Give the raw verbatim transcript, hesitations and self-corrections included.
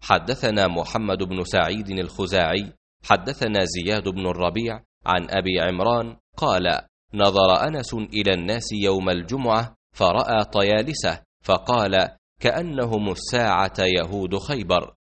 حدثنا محمد بن سعيد الخزاعي حدثنا زياد بن الربيع عن أبي عمران قال: نظر أنس إلى الناس يوم الجمعة فرأى طيالسة فقال: كأنهم الساعة يهود خيبر.